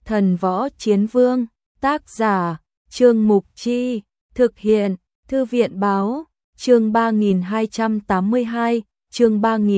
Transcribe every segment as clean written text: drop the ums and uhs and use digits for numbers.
Thần Võ Chiến Vương, tác giả, Trương Mục Chi, thực hiện, Thư viện Báo, chương 3282, chương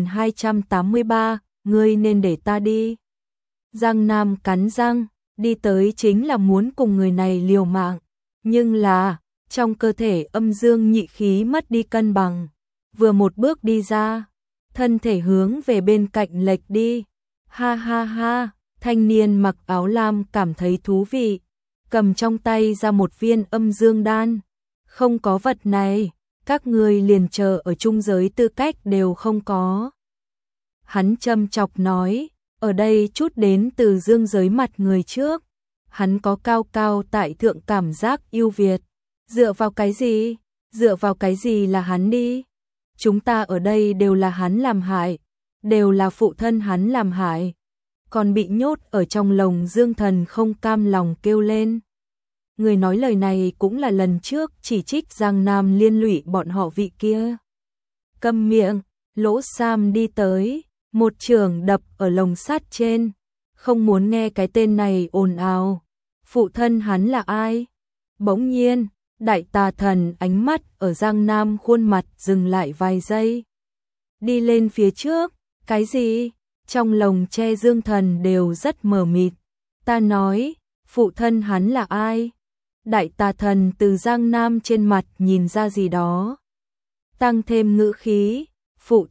3283, ngươi nên để ta đi. Giang Nam cắn răng, đi tới chính là muốn cùng người này liều mạng, nhưng là, trong cơ thể âm dương nhị khí mất đi cân bằng, vừa một bước đi ra, thân thể hướng về bên cạnh lệch đi. Ha ha ha, thanh niên mặc áo lam cảm thấy thú vị, cầm trong tay ra một viên âm dương đan. Không có vật này, các ngươi liền chờ ở trung giới tư cách đều không có. Hắn châm chọc nói, ở đây chút đến từ dương giới mặt người trước. Hắn có cao cao tại thượng cảm giác ưu việt. Dựa vào cái gì? Dựa vào cái gì là hắn đi? Chúng ta ở đây đều là hắn làm hại, đều là phụ thân hắn làm hại. Còn bị nhốt ở trong lồng Dương Thần không cam lòng kêu lên. Người nói lời này cũng là lần trước chỉ trích Giang Nam liên lụy bọn họ vị kia. Câm miệng, Lỗ Sam đi tới, một chưởng đập ở lồng sắt trên, không muốn nghe cái tên này ồn ào. Phụ thân hắn là ai? Bỗng nhiên, Đại Tà Thần ánh mắt ở Giang Nam khuôn mặt dừng lại vài giây. Đi lên phía trước, cái gì? Trong lồng tre Dương Thần đều rất mờ mịt. Ta nói, phụ thân hắn là ai? Đại Tà Thần từ Giang Nam trên mặt nhìn ra gì đó. Tăng thêm ngữ khí, phụ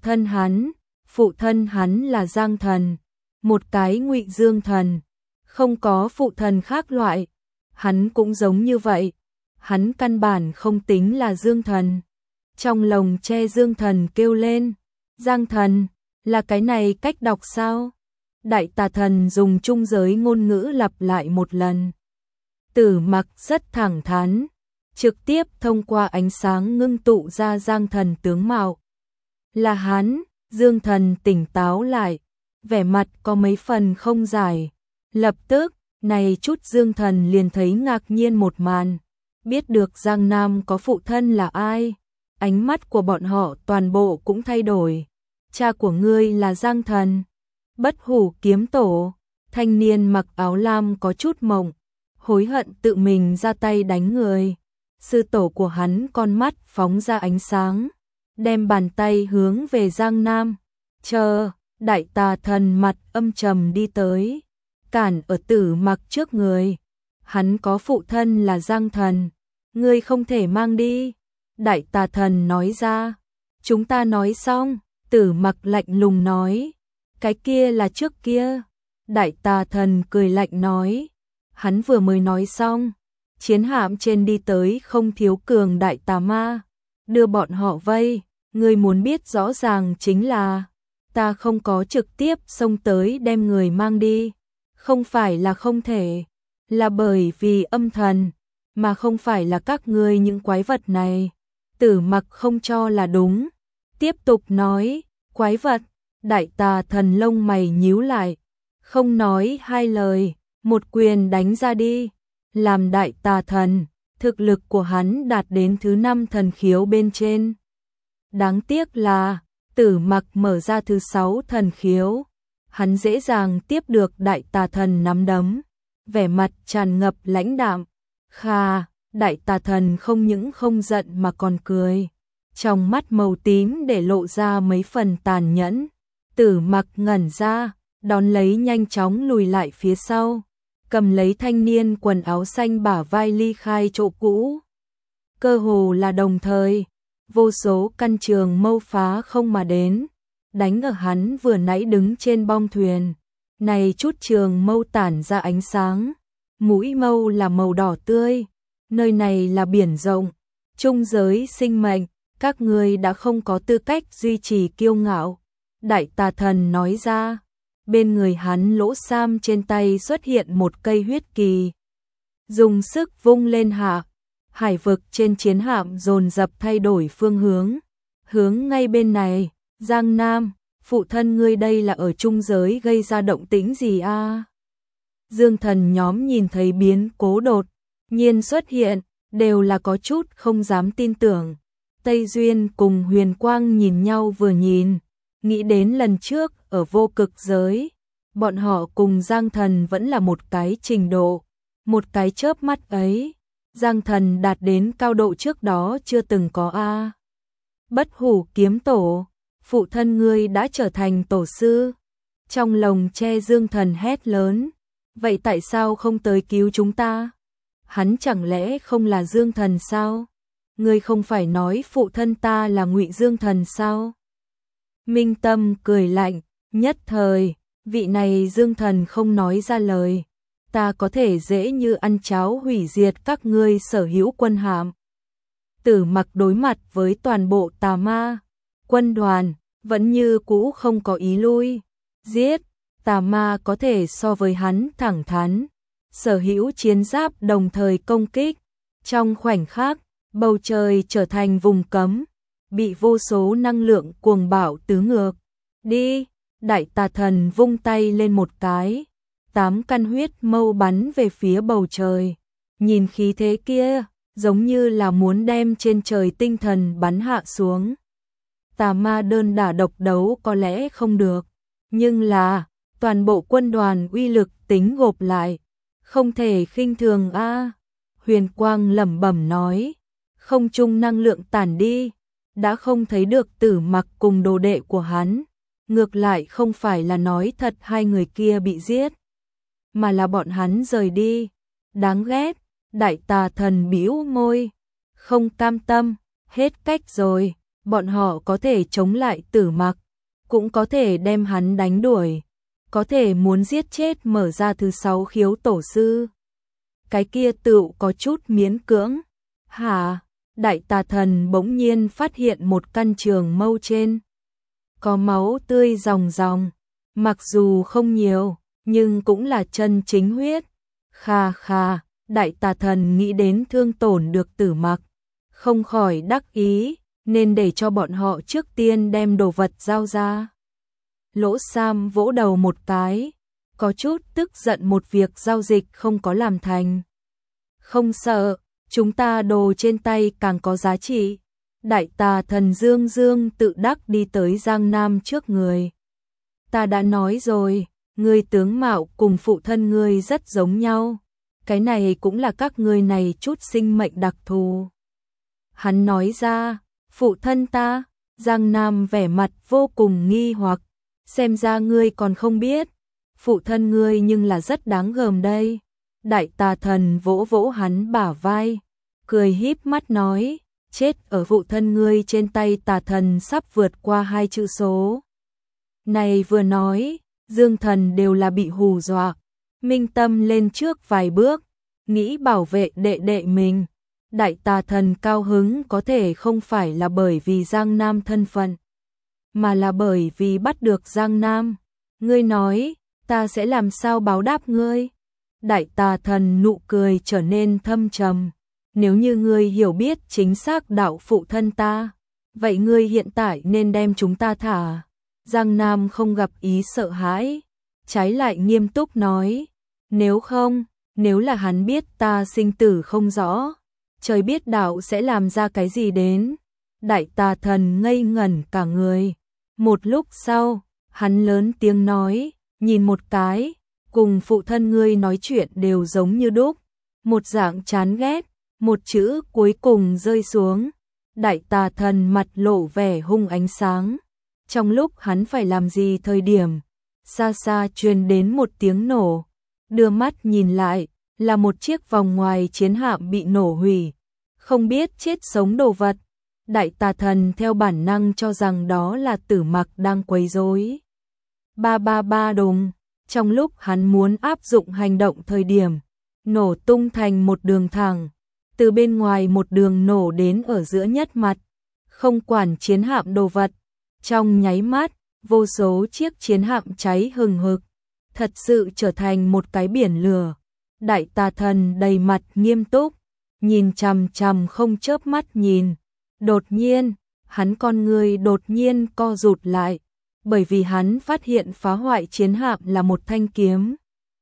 thân hắn là Giang Thần, một cái Ngụy Dương Thần, không có phụ thần khác loại. Hắn cũng giống như vậy, hắn căn bản không tính là Dương Thần. Trong lồng tre Dương Thần kêu lên, Giang Thần, là cái này cách đọc sao? Đại Tà Thần dùng trung giới ngôn ngữ lặp lại một lần. Tử Mặc rất thẳng thắn, trực tiếp thông qua ánh sáng ngưng tụ ra Giang Thần tướng mạo. Là hắn. Dương Thần tỉnh táo lại, vẻ mặt có mấy phần không giải. Lập tức, này chút Dương Thần liền thấy ngạc nhiên một màn. Biết được Giang Nam có phụ thân là ai, ánh mắt của bọn họ toàn bộ cũng thay đổi. Cha của ngươi là Giang Thần, Bất Hủ Kiếm Tổ. Thanh niên mặc áo lam có chút mộng, hối hận tự mình ra tay đánh người. Sư tổ của hắn con mắt phóng ra ánh sáng, đem bàn tay hướng về Giang Nam. Chờ, Đại Tà Thần mặt âm trầm đi tới, cản ở Tử Mặc trước người. Hắn có phụ thân là Giang Thần, ngươi không thể mang đi. Đại Tà Thần nói ra. Chúng ta nói xong, Tử Mặc lạnh lùng nói. Cái kia là trước kia. Đại Tà Thần cười lạnh nói. Hắn vừa mới nói xong, chiến hạm trên đi tới không thiếu cường đại tà ma, đưa bọn họ vây. Ngươi muốn biết rõ ràng chính là, ta không có trực tiếp xông tới đem người mang đi. Không phải là không thể, là bởi vì âm thần, mà không phải là các ngươi những quái vật này. Tử Mặc không cho là đúng, tiếp tục nói, quái vật. Đại Tà Thần lông mày nhíu lại, không nói hai lời, một quyền đánh ra đi. Làm Đại Tà Thần, thực lực của hắn đạt đến thứ 5 thần khiếu bên trên. Đáng tiếc là, Tử Mặc mở ra thứ 6 thần khiếu. Hắn dễ dàng tiếp được Đại Tà Thần nắm đấm, vẻ mặt tràn ngập lãnh đạm. Kha, Đại Tà Thần không những không giận mà còn cười, trong mắt màu tím để lộ ra mấy phần tàn nhẫn. Tử Mặc ngẩn ra, đón lấy nhanh chóng lùi lại phía sau, cầm lấy thanh niên quần áo xanh bả vai ly khai chỗ cũ. Cơ hồ là đồng thời, vô số căn trường mâu phá không mà đến, đánh ở hắn vừa nãy đứng trên bong thuyền. Này chút trường mâu tản ra ánh sáng, mũi mâu là màu đỏ tươi. Nơi này là biển rộng, trung giới sinh mệnh, các ngươi đã không có tư cách duy trì kiêu ngạo. Đại Tà Thần nói ra. Bên người hắn Lỗ Sam trên tay xuất hiện một cây huyết kỳ, dùng sức vung lên hạ. Hải vực trên chiến hạm dồn dập thay đổi phương hướng, hướng ngay bên này. Giang Nam, phụ thân ngươi đây là ở trung giới gây ra động tĩnh gì a? Dương Thần nhóm nhìn thấy biến cố đột nhiên xuất hiện, đều là có chút không dám tin tưởng. Tây Duyên cùng Huyền Quang nhìn nhau vừa nhìn, nghĩ đến lần trước ở vô cực giới, bọn họ cùng Giang Thần vẫn là một cái trình độ, một cái chớp mắt ấy, Giang Thần đạt đến cao độ trước đó chưa từng có a. Bất Hủ kiếm tổ, phụ thân ngươi đã trở thành tổ sư. Trong lồng tre Dương Thần hét lớn, vậy tại sao không tới cứu chúng ta? Hắn chẳng lẽ không là Dương Thần sao? Ngươi không phải nói phụ thân ta là Ngụy Dương Thần sao? Minh Tâm cười lạnh, nhất thời, vị này Dương Thần không nói ra lời. Ta có thể dễ như ăn cháo hủy diệt các ngươi sở hữu quân hạm. Tử Mặc đối mặt với toàn bộ tà ma quân đoàn, vẫn như cũ không có ý lui. Giết, tà ma có thể so với hắn thẳng thắn. Sở hữu chiến giáp đồng thời công kích. Trong khoảnh khắc, bầu trời trở thành vùng cấm, bị vô số năng lượng cuồng bạo tứ ngược. Đi, Đại Tà Thần vung tay lên một cái. 8 căn huyết mâu bắn về phía bầu trời. Nhìn khí thế kia, giống như là muốn đem trên trời tinh thần bắn hạ xuống. Tà ma đơn đả độc đấu có lẽ không được, nhưng là toàn bộ quân đoàn uy lực tính gộp lại, không thể khinh thường a. Huyền Quang lẩm bẩm nói, không trung năng lượng tản đi, đã không thấy được Tử Mặc cùng đồ đệ của hắn, ngược lại không phải là nói thật hai người kia bị giết, mà là bọn hắn rời đi. Đáng ghét. Đại Tà Thần bĩu môi, không cam tâm, hết cách rồi, bọn họ có thể chống lại Tử Mặc, cũng có thể đem hắn đánh đuổi, có thể muốn giết chết mở ra thứ 6 khiếu tổ sư. Cái kia tựu có chút miễn cưỡng. Hả? Đại Tà Thần bỗng nhiên phát hiện một căn trường mâu trên có máu tươi ròng ròng, mặc dù không nhiều, nhưng cũng là chân chính huyết. Kha kha. Đại Tà Thần nghĩ đến thương tổn được Tử Mặc, không khỏi đắc ý, nên để cho bọn họ trước tiên đem đồ vật giao ra. Lỗ Sam vỗ đầu một cái, có chút tức giận một việc giao dịch không có làm thành. Không sợ, chúng ta đồ trên tay càng có giá trị. Đại Tà Thần dương dương tự đắc đi tới Giang Nam trước người. Ta đã nói rồi, ngươi tướng mạo cùng phụ thân ngươi rất giống nhau. Cái này cũng là các ngươi này chút sinh mệnh đặc thù. Hắn nói ra, phụ thân ta. Giang Nam vẻ mặt vô cùng nghi hoặc, xem ra ngươi còn không biết, phụ thân ngươi nhưng là rất đáng gờm đây. Đại Tà Thần vỗ vỗ hắn bả vai, cười híp mắt nói, chết ở phụ thân ngươi trên tay Tà Thần sắp vượt qua 2 chữ số. Này vừa nói, Dương Thần đều là bị hù dọa. Minh Tâm lên trước vài bước, nghĩ bảo vệ đệ đệ mình. Đại Tà Thần cao hứng có thể không phải là bởi vì Giang Nam thân phận, mà là bởi vì bắt được Giang Nam. Ngươi nói, ta sẽ làm sao báo đáp ngươi? Đại Tà Thần nụ cười trở nên thâm trầm. Nếu như ngươi hiểu biết chính xác đạo phụ thân ta, vậy ngươi hiện tại nên đem chúng ta thả. Giang Nam không gặp ý sợ hãi, trái lại nghiêm túc nói, nếu không, nếu là hắn biết ta sinh tử không rõ, trời biết đạo sẽ làm ra cái gì đến. Đại Tà Thần ngây ngẩn cả người. Một lúc sau, hắn lớn tiếng nói, nhìn một cái, cùng phụ thân ngươi nói chuyện đều giống như đúc, một dạng chán ghét, một chữ cuối cùng rơi xuống. Đại Tà Thần mặt lộ vẻ hung ánh sáng. Trong lúc hắn phải làm gì thời điểm, xa xa truyền đến một tiếng nổ, đưa mắt nhìn lại, là một chiếc vòng ngoài chiến hạm bị nổ hủy, không biết chết sống đồ vật. Đại Tà Thần theo bản năng cho rằng đó là Tử Mặc đang quấy rối. Ba ba ba đùng, trong lúc hắn muốn áp dụng hành động thời điểm, nổ tung thành một đường thẳng, từ bên ngoài một đường nổ đến ở giữa nhất mặt, không quản chiến hạm đồ vật. Trong nháy mắt, vô số chiếc chiến hạm cháy hừng hực, thật sự trở thành một cái biển lửa. Đại Tà Thần đầy mặt nghiêm túc, nhìn chằm chằm không chớp mắt nhìn. Đột nhiên, hắn con người đột nhiên co rụt lại, bởi vì hắn phát hiện phá hoại chiến hạm là một thanh kiếm.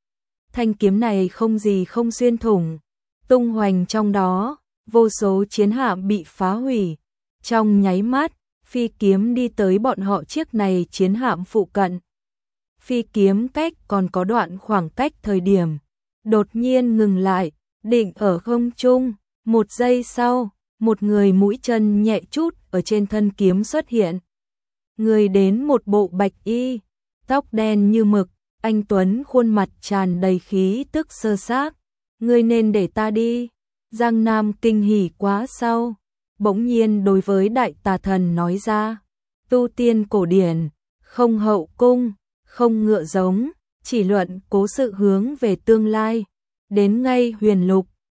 Thanh kiếm này không gì không xuyên thủng, tung hoành trong đó, vô số chiến hạm bị phá hủy. Trong nháy mắt, phi kiếm đi tới bọn họ chiếc này chiến hạm phụ cận. phi kiếm cách còn có đoạn khoảng cách thời điểm, đột nhiên ngừng lại, định ở không trung, một giây sau, một người mũi chân nhẹ chút ở trên thân kiếm xuất hiện. Người đến một bộ bạch y, tóc đen như mực, anh tuấn khuôn mặt tràn đầy khí tức sơ xác. Ngươi nên để ta đi. Giang Nam kinh hỉ quá sau, bỗng nhiên đối với đại tà thần nói ra, tu tiên cổ điển, không hậu cung, không ngựa giống, chỉ luận cố sự hướng về tương lai, đến ngay huyền lục,